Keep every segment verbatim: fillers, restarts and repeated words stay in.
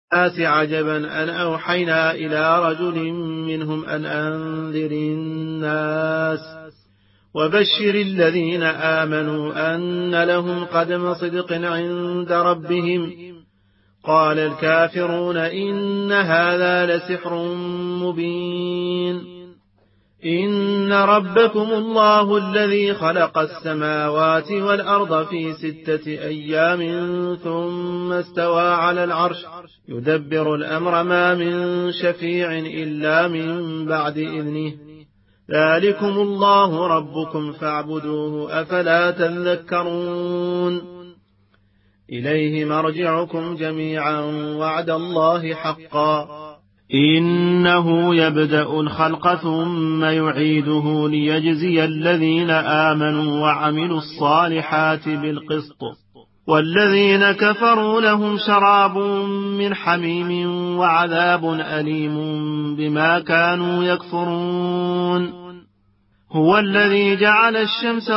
الناس عجبا أن أوحينا إلى رجل منهم أن أنذر الناس وبشر الذين آمنوا أن لهم قدم صدق عند ربهم. قال الكافرون إن هذا لسحر مبين. إن ربكم الله الذي خلق السماوات والأرض في ستة أيام ثم استوى على العرش يدبر الأمر ما من شفيع إلا من بعد إذنه. ذلكم الله ربكم فاعبدوه أفلا تذكرون. إليه مرجعكم جميعا وعد الله حقا إنه يبدأ الخلق ثم يعيده ليجزي الذين آمنوا وعملوا الصالحات بالقسط والذين كفروا لهم شراب من حميم وعذاب أليم بما كانوا يكفرون. هو الذي جعل الشمس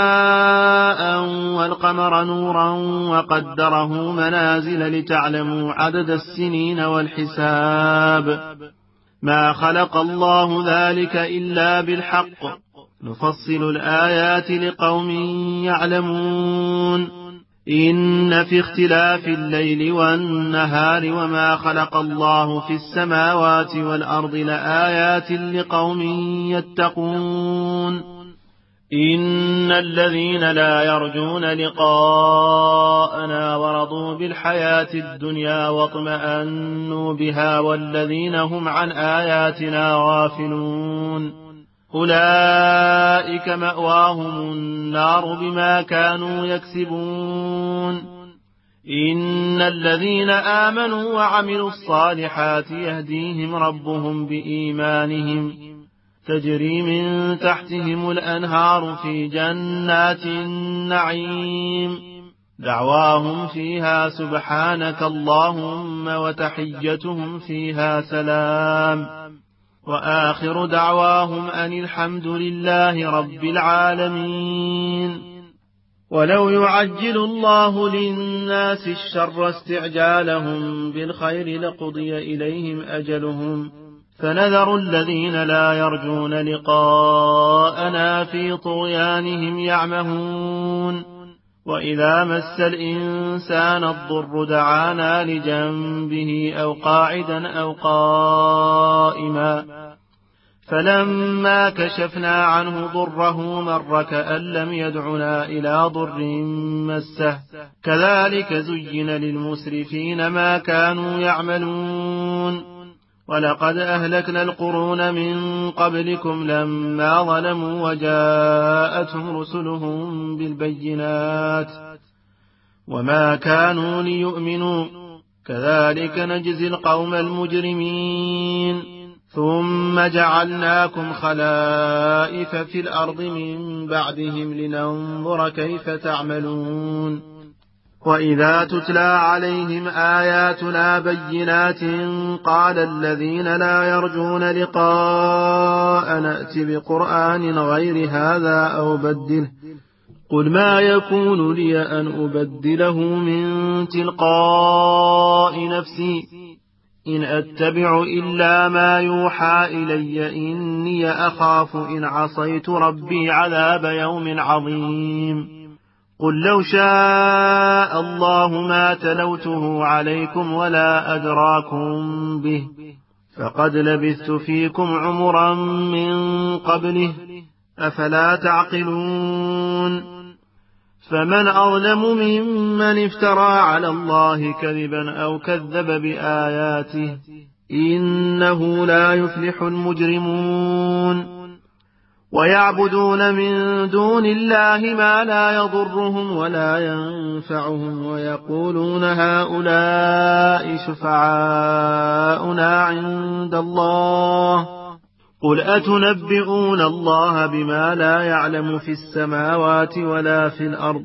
ضياء والقمر نورا وقدره منازل لتعلموا عدد السنين والحساب ما خلق الله ذلك إلا بالحق نفصل الآيات لقوم يعلمون. إن في اختلاف الليل والنهار وما خلق الله في السماوات والأرض لآيات لقوم يتقون. إن الذين لا يرجون لقاءنا ورضوا بالحياة الدنيا واطمأنوا بها والذين هم عن آياتنا غافلون أولئك مأواهم النار بما كانوا يكسبون. إن الذين آمنوا وعملوا الصالحات يهديهم ربهم بإيمانهم تجري من تحتهم الأنهار في جنات النعيم دعواهم فيها سبحانك اللهم وتحيتهم فيها سلام وآخر دعواهم أن الحمد لله رب العالمين. ولو يعجل الله للناس الشر استعجالهم بالخير لقضي إليهم أجلهم فنذر الذين لا يرجون لقاءنا في طغيانهم يعمهون. وإذا مس الإنسان الضر دعانا لجنبه أو قاعدا أو قائما فلما كشفنا عنه ضره مر كأن لم يدعنا إلى ضر مسه كذلك زين للمسرفين ما كانوا يعملون. ولقد أهلكنا القرون من قبلكم لما ظلموا وجاءتهم رسلهم بالبينات وما كانوا ليؤمنوا كذلك نجزي القوم المجرمين. ثم جعلناكم خلائف في الأرض من بعدهم لننظر كيف تعملون. وإذا تتلى عليهم آياتنا بينات قال الذين لا يرجون لقاء نأت بقرآن غير هذا أو بدله قل ما يكون لي أن أبدله من تلقاء نفسي إن أتبع إلا ما يوحى إلي إني أخاف إن عصيت ربي عذاب يوم عظيم. قل لو شاء الله ما تلوته عليكم ولا أدراكم به فقد لبثت فيكم عمرا من قبله أفلا تعقلون. فمن أظلم ممن افترى على الله كذبا أو كذب بآياته إنه لا يفلح المجرمون. ويعبدون من دون الله ما لا يضرهم ولا ينفعهم ويقولون هؤلاء شفعاؤنا عند الله قل أتنبئون الله بما لا يعلم في السماوات ولا في الأرض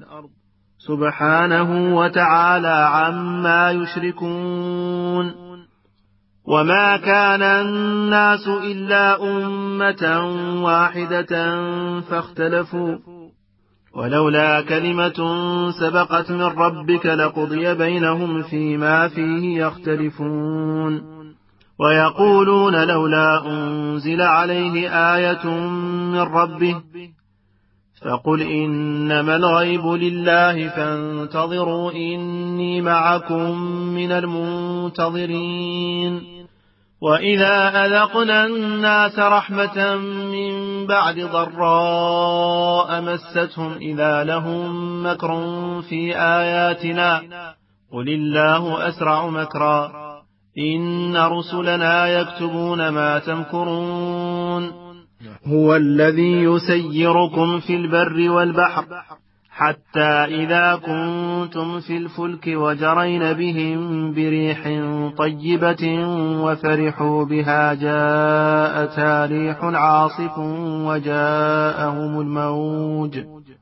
سبحانه وتعالى عما يشركون. وما كان الناس إلا أمة واحدة فاختلفوا ولولا كلمة سبقت من ربك لقضي بينهم فيما فيه يختلفون ويقولون لولا أنزل عليه آية من ربه فقل إنما الغيب لله فانتظروا إني معكم من المنتظرين وإذا أذقنا الناس رحمة من بعد ضراء مستهم إذا لهم مكر في آياتنا قل الله أسرع مكرا إن رسلنا يكتبون ما تمكرون هو الذي يسيركم في البر والبحر حتى إذا كنتم في الفلك وجرين بهم بريح طيبة وفرحوا بها جاءتها ريح عاصف وجاءهم الموج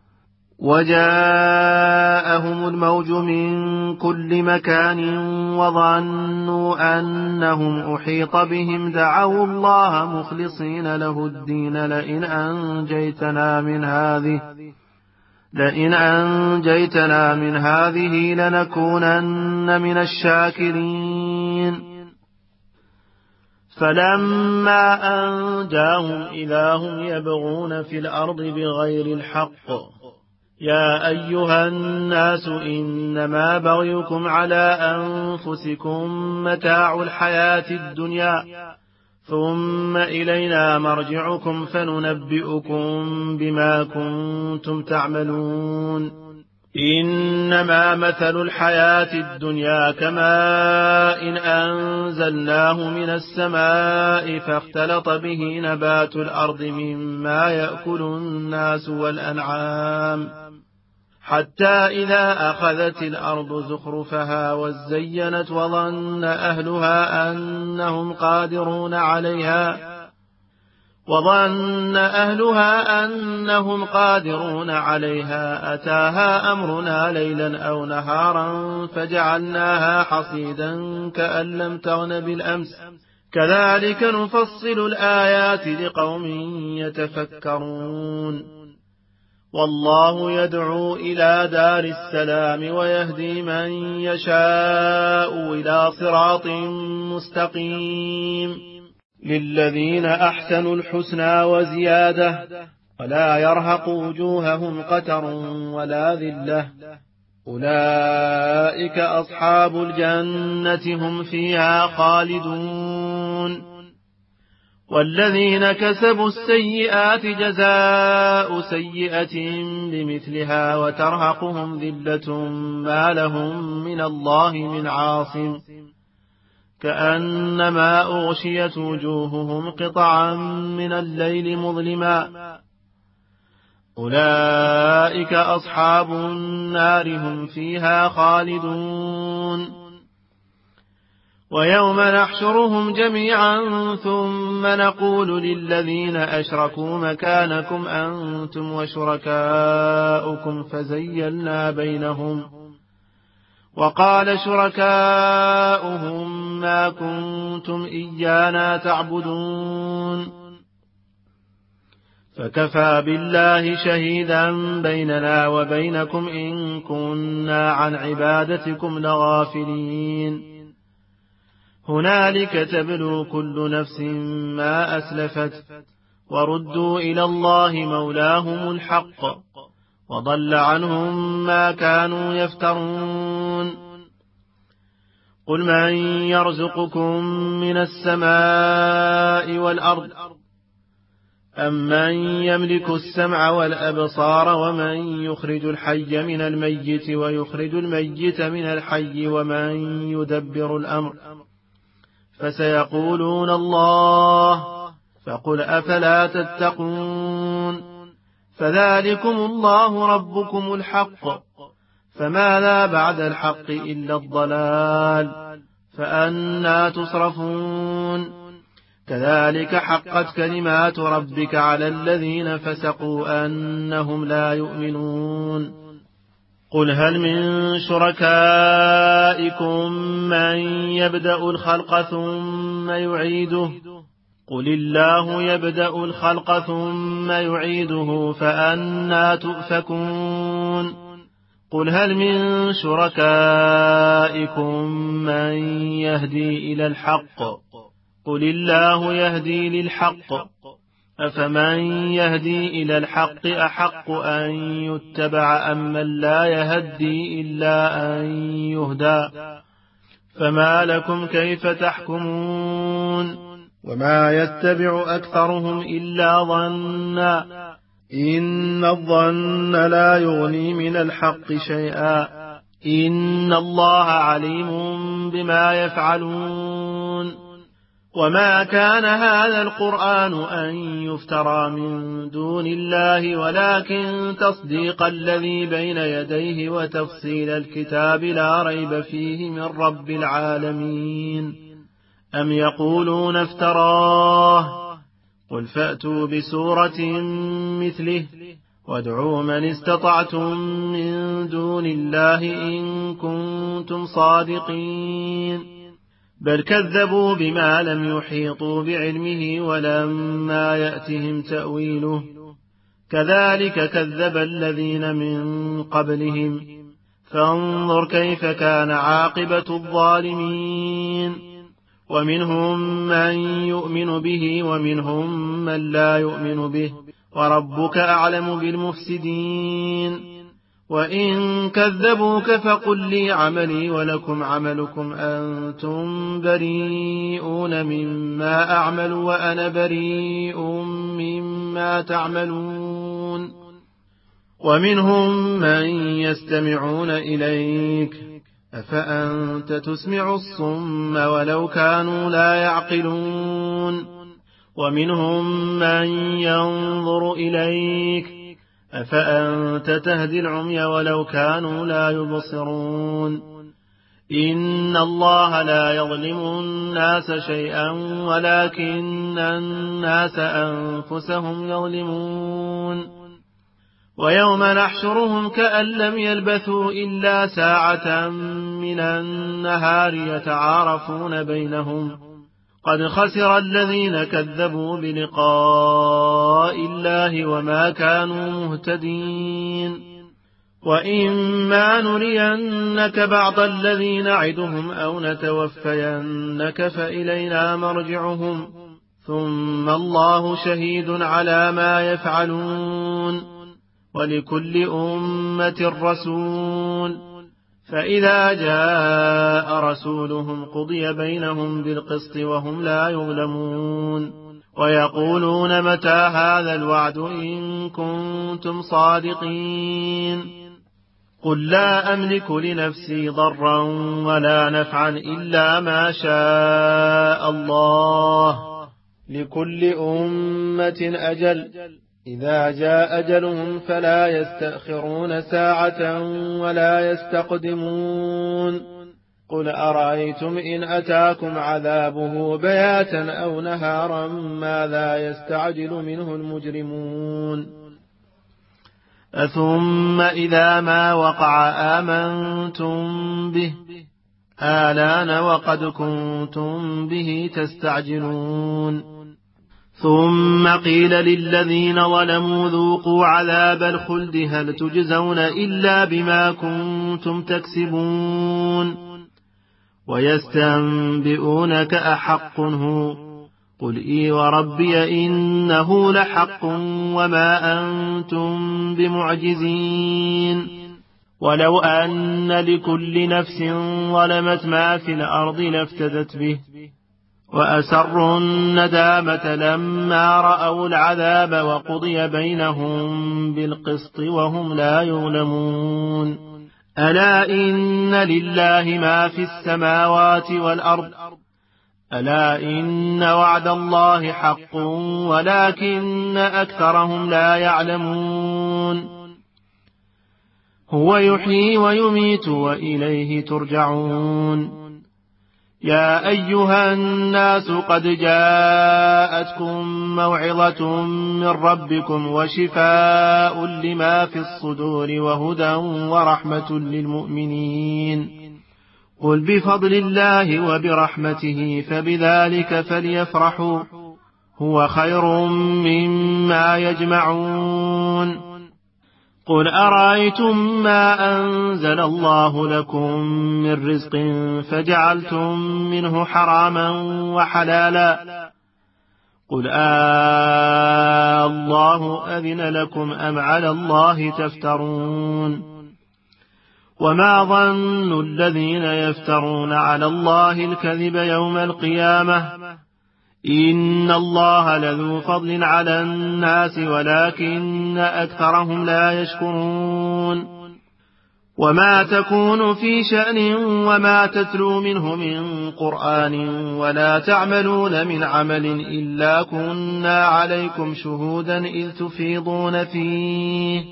وجاءهم الموج من كل مكان وظنوا أنهم أحيط بهم دعوا الله مخلصين له الدين لئن أنجيتنا من هذه لئن أنجيتنا من هذه لنكونن من الشاكرين فلما أنجاهم إذا هم يبغون في الأرض بغير الحق يا أيها الناس إنما بغيكم على أنفسكم متاع الحياة الدنيا ثم إلينا مرجعكم فننبئكم بما كنتم تعملون إنما مثل الحياة الدنيا كماء إن أنزلناه من السماء فاختلط به نبات الأرض مما يأكل الناس والأنعام حتى إذا أخذت الأرض زخرفها وزينت وظن أهلها أنهم قادرون عليها وظن أهلها أنهم قادرون عليها أتاها أمرنا ليلا أو نهارا فجعلناها حصيدا كأن لم تغن بالأمس كذلك نفصل الآيات لقوم يتفكرون والله يدعو إلى دار السلام ويهدي من يشاء إلى صراط مستقيم للذين أحسنوا الحسنى وزيادة ولا يرهق وجوههم قتر ولا ذلة أولئك أصحاب الجنة هم فيها خالدون والذين كسبوا السيئات جزاء سيئة بمثلها وترهقهم ذلة ما لهم من الله من عاصم كأنما أغشيت وجوههم قطعا من الليل مظلما أولئك أصحاب النار هم فيها خالدون ويوم نحشرهم جميعا ثم نقول للذين أشركوا مكانكم أنتم وشركاؤكم فزيلنا بينهم وقال شركاؤهم ما كنتم إيانا تعبدون فكفى بالله شهيدا بيننا وبينكم إن كنا عن عبادتكم لغافلين هنالك تبلو كل نفس ما أسلفت وردوا إلى الله مولاهم الحق وضل عنهم ما كانوا يفترون قل من يرزقكم من السماء والأرض أمن يملك السمع والأبصار ومن يخرج الحي من الميت ويخرج الميت من الحي ومن يدبر الأمر فسيقولون الله فقل أفلا تتقون فذلكم الله ربكم الحق فماذا بعد الحق إلا الضلال فأنى تصرفون كذلك حقت كلمات ربك على الذين فسقوا أنهم لا يؤمنون قل هل من شركائكم من يبدأ الخلق ثم يعيده قل الله يبدأ الخلق ثم يعيده فأنى تؤفكون قل هل من شركائكم من يهدي إلى الحق قل الله يهدي للحق أفمن يهدي إلى الحق أحق أن يتبع أم من لا يهدي إلا أن يهدى فما لكم كيف تحكمون وما يتبع أكثرهم إلا ظنا إن الظن لا يغني من الحق شيئا إن الله عليم بما يفعلون وما كان هذا القرآن أن يفترى من دون الله ولكن تصديق الذي بين يديه وتفصيل الكتاب لا ريب فيه من رب العالمين أم يقولون افتراه قل فأتوا بسورة مثله وادعوا من استطعتم من دون الله إن كنتم صادقين بل كذبوا بما لم يحيطوا بعلمه ولما يأتهم تأويله كذلك كذب الذين من قبلهم فانظر كيف كان عاقبة الظالمين ومنهم من يؤمن به ومنهم من لا يؤمن به وربك أعلم بالمفسدين وإن كذبوك فقل لي عملي ولكم عملكم أنتم بريئون مما أعمل وأنا بريء مما تعملون ومنهم من يستمعون إليك أفأنت تسمع الصم ولو كانوا لا يعقلون ومنهم من ينظر إليك أفأنت تهدي العمي ولو كانوا لا يبصرون إن الله لا يظلم الناس شيئا ولكن الناس أنفسهم يظلمون ويوم نحشرهم كأن لم يلبثوا إلا ساعة من النهار يتعارفون بينهم قد خسر الذين كذبوا بلقاء الله وما كانوا مهتدين وإما نرينك بعض الذين نعدهم أو نتوفينك فإلينا مرجعهم ثم الله شهيد على ما يفعلون ولكل أمة رسول فإذا جاء رسولهم قضي بينهم بالقسط وهم لا يظلمون ويقولون متى هذا الوعد إن كنتم صادقين قل لا أملك لنفسي ضرا ولا نفعا إلا ما شاء الله لكل أمة أجل إذا جاء أجلهم فلا يستأخرون ساعة ولا يستقدمون قل أرأيتم إن أتاكم عذابه بياتا أو نهارا ماذا يستعجل منه المجرمون أثم إذا ما وقع آمنتم به آلان وقد كنتم به تستعجلون ثم قيل للذين ظلموا ذوقوا عذاب الخلد هل تجزون إلا بما كنتم تكسبون ويستنبئونك أحق هو قل إي وربي إنه لحق وما أنتم بمعجزين ولو أن لكل نفس ظلمت ما في الأرض لافتدت به وأسروا الندامة لما رأوا العذاب وقضي بينهم بالقسط وهم لا يظلمون ألا إن لله ما في السماوات والأرض ألا إن وعد الله حق ولكن أكثرهم لا يعلمون هو يحيي ويميت وإليه ترجعون يا أيها الناس قد جاءتكم موعظة من ربكم وشفاء لما في الصدور وهدى ورحمة للمؤمنين قل بفضل الله وبرحمته فبذلك فليفرحوا هو خير مما يجمعون. قل أرأيتم ما أنزل الله لكم من رزق فجعلتم منه حراما وحلالا قل آه الله أذن لكم أم على الله تفترون. وما ظن الذين يفترون على الله الكذب يوم القيامة إن الله لذو فضل على الناس ولكن أكثرهم لا يشكرون. وما تكون في شأن وما تتلو منه من قرآن ولا تعملون من عمل إلا كنا عليكم شهودا إذ تفيضون فيه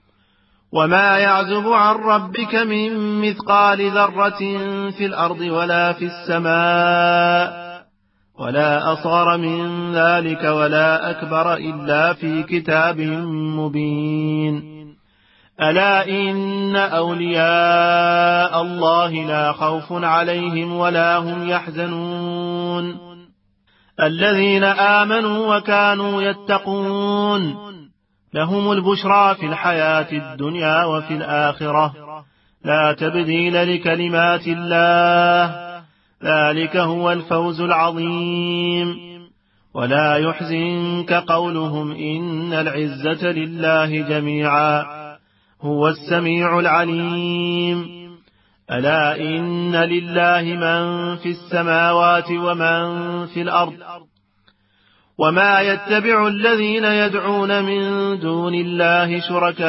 وما يعزب عن ربك من مثقال ذرة في الأرض ولا في السماء ولا أصغر من ذلك ولا أكبر إلا في كتاب مبين. ألا إن أولياء الله لا خوف عليهم ولا هم يحزنون الذين آمنوا وكانوا يتقون لهم البشرى في الحياة الدنيا وفي الآخرة لا تبديل لكلمات الله ذلك هو الفوز العظيم. ولا يحزنك قولهم إن العزة لله جميعا هو السميع العليم. ألا إن لله من في السماوات ومن في الأرض وما يتبع الذين يدعون من دون الله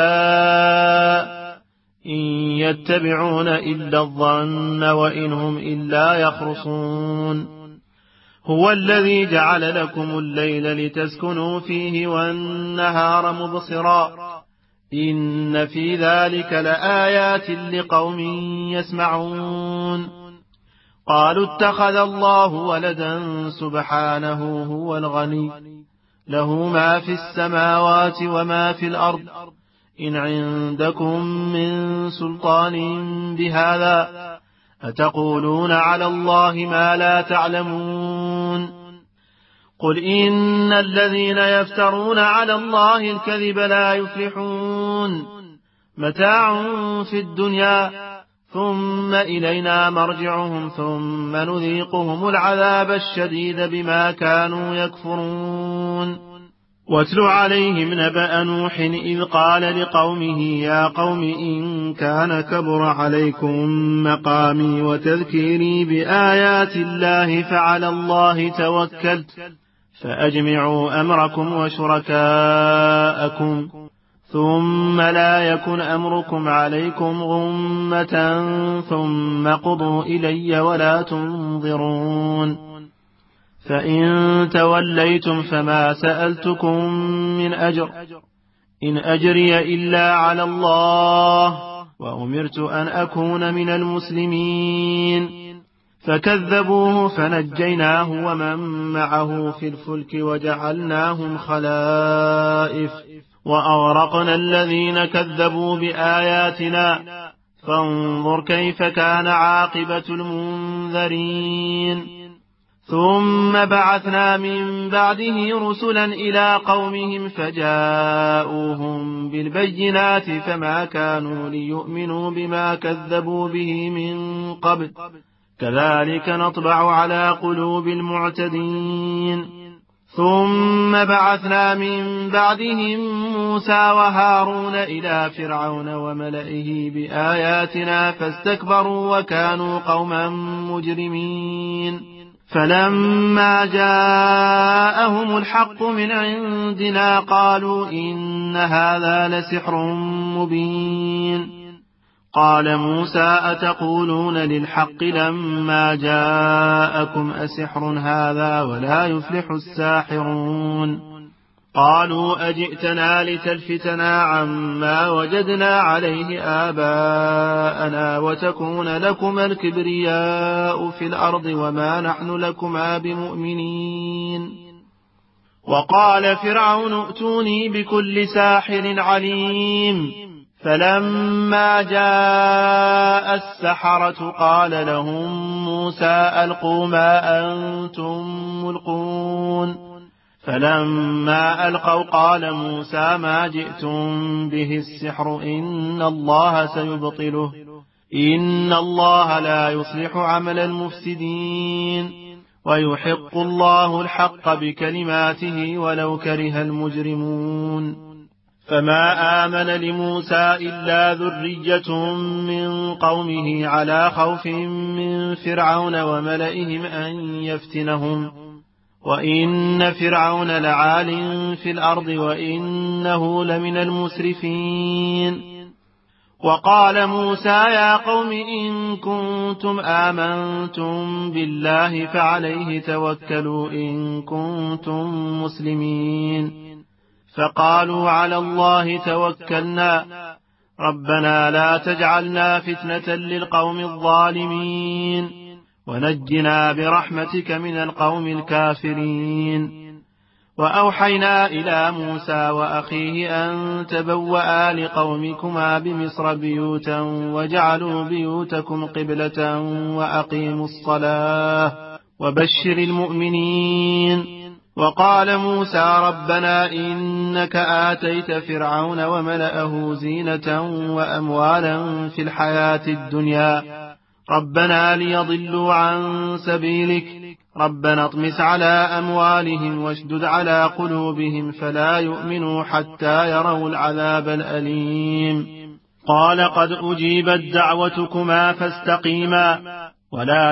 شركاء إن يتبعون إلا الظن وإن هم إلا يخرصون. هو الذي جعل لكم الليل لتسكنوا فيه والنهار مبصرا إن في ذلك لآيات لقوم يسمعون. قالوا اتخذ الله ولدا سبحانه هو الغني له ما في السماوات وما في الأرض إن عندكم من سلطان بهذا أتقولون على الله ما لا تعلمون. قل إن الذين يفترون على الله الكذب لا يفلحون متاع في الدنيا ثم إلينا مرجعهم ثم نذيقهم العذاب الشديد بما كانوا يكفرون. واتل عليهم نبأ نوح إذ قال لقومه يا قوم إن كان كبر عليكم مقامي وتذكيري بآيات الله فعلى الله توكلت فأجمعوا أمركم وشركاءكم ثم لا يكن أمركم عليكم غمة ثم قضوا إلي ولا تنظرون. فإن توليتم فما سألتكم من أجر إن أجري إلا على الله وأمرت أن أكون من المسلمين. فكذبوه فنجيناه ومن معه في الفلك وجعلناهم خلائف وأغرقنا الذين كذبوا بآياتنا فانظر كيف كان عاقبة المنذرين. ثم بعثنا من بعده رسلا إلى قومهم فجاءوهم بالبينات فما كانوا ليؤمنوا بما كذبوا به من قبل كذلك نطبع على قلوب المعتدين. ثم بعثنا من بعدهم موسى وهارون إلى فرعون وملئه بآياتنا فاستكبروا وكانوا قوما مجرمين. فلما جاءهم الحق من عندنا قالوا إن هذا لسحر مبين. قال موسى أتقولون للحق لما جاءكم أسحر هذا ولا يفلح الساحرون. قالوا أجئتنا لتلفتنا عما وجدنا عليه آباءنا وتكون لكما الكبرياء في الأرض وما نحن لكما بمؤمنين. وقال فرعون ائتوني بكل ساحر عليم. فلما جاء السحرة قال لهم موسى ألقوا ما أنتم ملقون فلما ألقوا قال موسى ما جئتم به السحر إن الله سيبطله إن الله لا يصلح عمل المفسدين ويحق الله الحق بكلماته ولو كره المجرمون فما آمن لموسى إلا ذرية من قومه على خوف من فرعون وملئهم أن يفتنهم وإن فرعون لعال في الأرض وإنه لمن المسرفين وقال موسى يا قوم إن كنتم آمنتم بالله فعليه توكلوا إن كنتم مسلمين فقالوا على الله توكلنا ربنا لا تجعلنا فتنة للقوم الظالمين ونجنا برحمتك من القوم الكافرين وأوحينا إلى موسى وأخيه أن تبوأ لقومكما بمصر بيوتا وجعلوا بيوتكم قبلة وأقيموا الصلاة وبشر المؤمنين وقال موسى ربنا إنك آتيت فرعون وملأه زينة وأموالا في الحياة الدنيا ربنا ليضلوا عن سبيلك ربنا اطمس على أموالهم واشدد على قلوبهم فلا يؤمنوا حتى يروا العذاب الأليم قال قد أجيبت دعوتكما فاستقيما ولا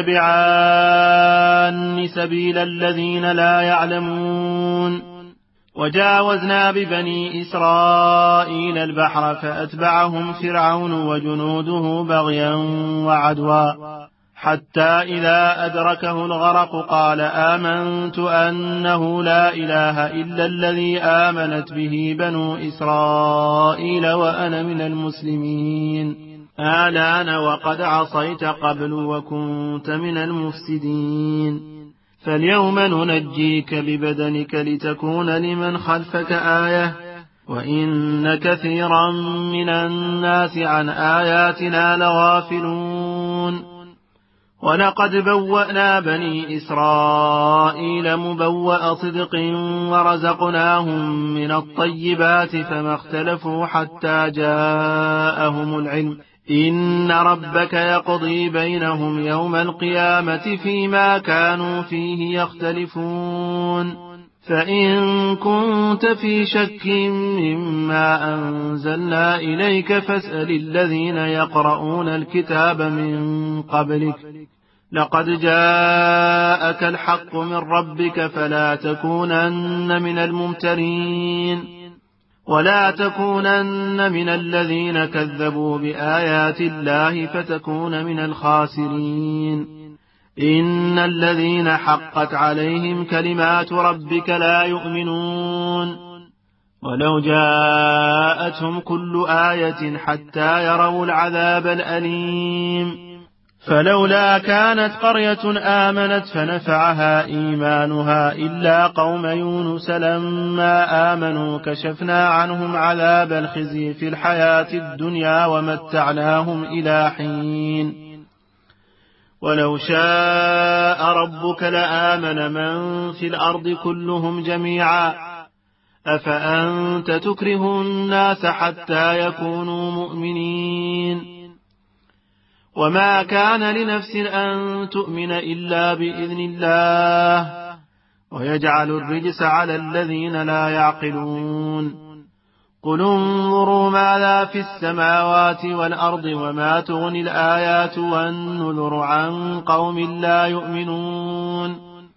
تتبعان سبيل الذين لا يعلمون وجاوزنا ببني إسرائيل البحر فأتبعهم فرعون وجنوده بغيا وعدوا حتى إذا أدركه الغرق قال آمنت أنه لا إله إلا الذي آمنت به بنو إسرائيل وأنا من المسلمين آلان وقد عصيت قبل وكنت من المفسدين فاليوم ننجيك ببدنك لتكون لمن خلفك آية وإن كثيرا من الناس عن آياتنا لغافلون ولقد بوأنا بني إسرائيل مبوأ صدق ورزقناهم من الطيبات فما اختلفوا حتى جاءهم العلم إن ربك يقضي بينهم يوم القيامة فيما كانوا فيه يختلفون فإن كنت في شك مما أنزلنا إليك فاسأل الذين يقرؤون الكتاب من قبلك لقد جاءك الحق من ربك فلا تكونن من الممترين ولا تكونن من الذين كذبوا بآيات الله فتكون من الخاسرين إن الذين حقت عليهم كلمات ربك لا يؤمنون ولو جاءتهم كل آية حتى يروا العذاب الأليم فلولا كانت قرية آمنت فنفعها إيمانها إلا قوم يونس لما آمنوا كشفنا عنهم عذاب الخزي في الحياة الدنيا ومتعناهم إلى حين ولو شاء ربك لآمن من في الأرض كلهم جميعا أفأنت تكره الناس حتى يكونوا مؤمنين وما كان لنفس أن تؤمن إلا بإذن الله ويجعل الرجس على الذين لا يعقلون قل انظروا ماذا في السماوات والأرض وما تغني الآيات والنذر عن قوم لا يؤمنون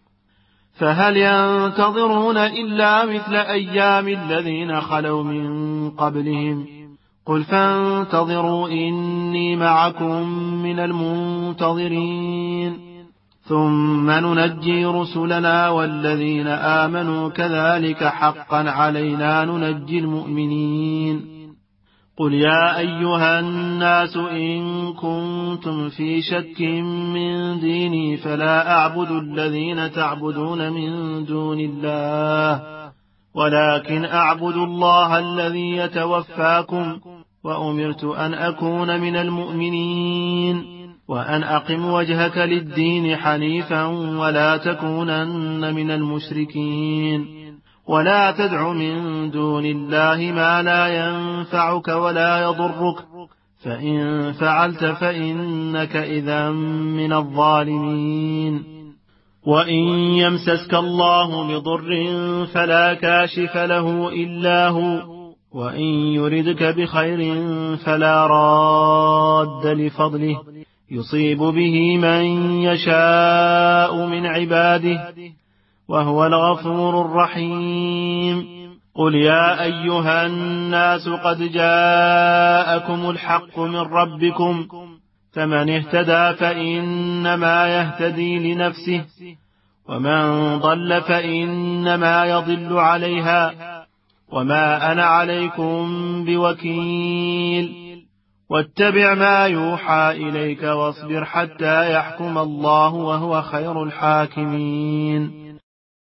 فهل ينتظرون إلا مثل أيام الذين خلوا من قبلهم قل فانتظروا إني معكم من المنتظرين ثم ننجي رسلنا والذين آمنوا كذلك حقا علينا ننجي المؤمنين قل يا أيها الناس إن كنتم في شك من ديني فلا أعبد الذين تعبدون من دون الله ولكن أعبد الله الذي يتوفاكم وأمرت أن أكون من المؤمنين وأن أقم وجهك للدين حنيفا ولا تكونن من المشركين ولا تدع من دون الله ما لا ينفعك ولا يضرك فإن فعلت فإنك إذا من الظالمين وإن يمسسك الله بضر فلا كاشف له إلا هو وإن يردك بخير فلا راد لفضله يصيب به من يشاء من عباده وهو الغفور الرحيم قل يا أيها الناس قد جاءكم الحق من ربكم فمن اهتدى فإنما يهتدي لنفسه ومن ضل فإنما يضل عليها وما أنا عليكم بوكيل واتبع ما يوحى إليك واصبر حتى يحكم الله وهو خير الحاكمين